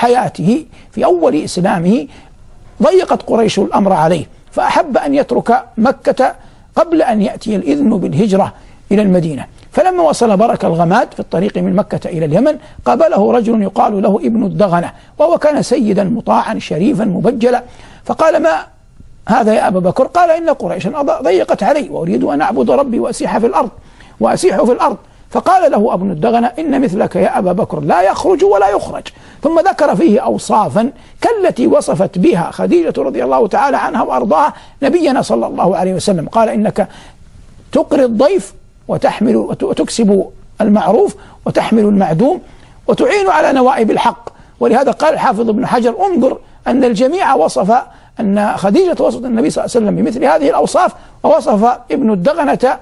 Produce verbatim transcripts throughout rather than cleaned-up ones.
حياته في أول إسلامه ضيقت قريش الأمر عليه، فأحب أن يترك مكة قبل أن يأتي الإذن بالهجرة إلى المدينة. فلما وصل برك الغماد في الطريق من مكة إلى اليمن قابله رجل يقال له ابن الدغنة، وهو كان سيدا مطاعا شريفا مبجلا، فقال: ما هذا يا أبا بكر؟ قال: إن قريشا ضيقت علي وأريد أن أعبد ربي وأسيح في الأرض وأسيح في الأرض. فقال له ابن الدغنة: إن مثلك يا أبا بكر لا يخرج ولا يخرج. ثم ذكر فيه أوصافا كالتي وصفت بها خديجة رضي الله تعالى عنها وأرضاها نبينا صلى الله عليه وسلم. قال: إنك تقري الضيف وتحمل وتكسب المعروف وتحمل المعدوم وتعين على نوائب الحق. ولهذا قال الحافظ ابن حجر: انظر أن الجميع وصف أن خديجة وصفت النبي صلى الله عليه وسلم بمثل هذه الأوصاف، ووصف ابن الدغنة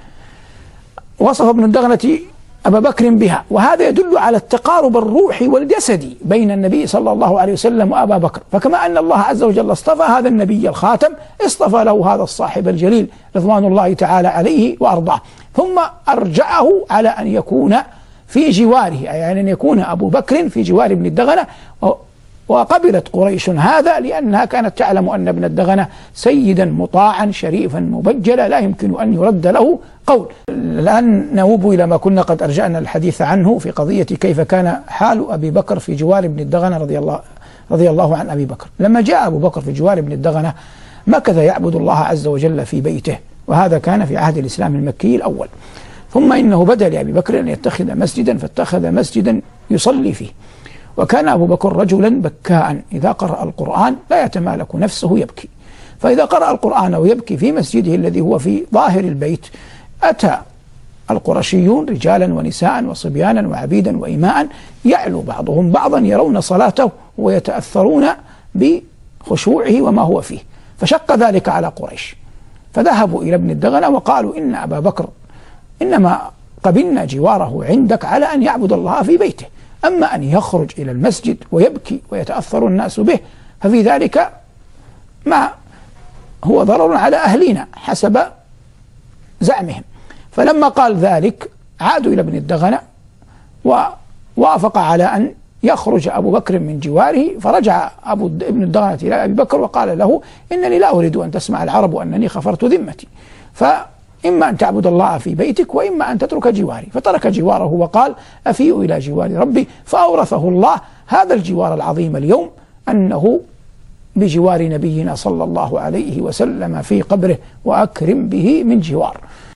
وصف ابن الدغنة أبا بكر بها. وهذا يدل على التقارب الروحي والجسدي بين النبي صلى الله عليه وسلم وأبا بكر. فكما أن الله عز وجل اصطفى هذا النبي الخاتم، اصطفى له هذا الصاحب الجليل رضوان الله تعالى عليه وأرضاه، ثم أرجعه على أن يكون في جواره، يعني أن يكون أبو بكر في جوار ابن الدغنة. وقبلت قريش هذا لأنها كانت تعلم أن ابن الدغنة سيدا مطاعا شريفا مبجلا لا يمكن أن يرد له قول. الآن نوب إلى ما كنا قد أرجعنا الحديث عنه في قضية كيف كان حال أبي بكر في جوار ابن الدغنة رضي الله, رضي الله عن أبي بكر. لما جاء أبو بكر في جوار ابن الدغنة مكث يعبد الله عز وجل في بيته، وهذا كان في عهد الإسلام المكي الأول. ثم إنه بدأ لأبي بكر أن يتخذ مسجدا، فاتخذ مسجدا يصلي فيه. وكان أبو بكر رجلا بكاء، إذا قرأ القرآن لا يتمالك نفسه يبكي، فإذا قرأ القرآن ويبكي في مسجده الذي هو في ظاهر البيت أتى القرشيون رجالا ونساء وصبيانا وعبيدا وإماء يعلو بعضهم بعضا يرون صلاته ويتأثرون بخشوعه وما هو فيه، فشق ذلك على قريش، فذهبوا إلى ابن الدغنة وقالوا: إن أبا بكر إنما قبلنا جواره عندك على أن يعبد الله في بيته، أما أن يخرج إلى المسجد ويبكي ويتأثر الناس به ففي ذلك ما هو ضرر على أهلنا حسب زعمهم. فلما قال ذلك عادوا إلى ابن الدغنة ووافق على أن يخرج أبو بكر من جواره، فرجع أبو ابن الدغنة إلى أبي بكر وقال له: إنني لا أريد أن تسمع العرب أنني خفرت ذمتي، فإما أن تعبد الله في بيتك وإما أن تترك جواري. فترك جواره وقال: أفيء إلى جوار ربي، فأورثه الله هذا الجوار العظيم اليوم، أنه بجوار نبينا صلى الله عليه وسلم في قبره، وأكرم به من جوار.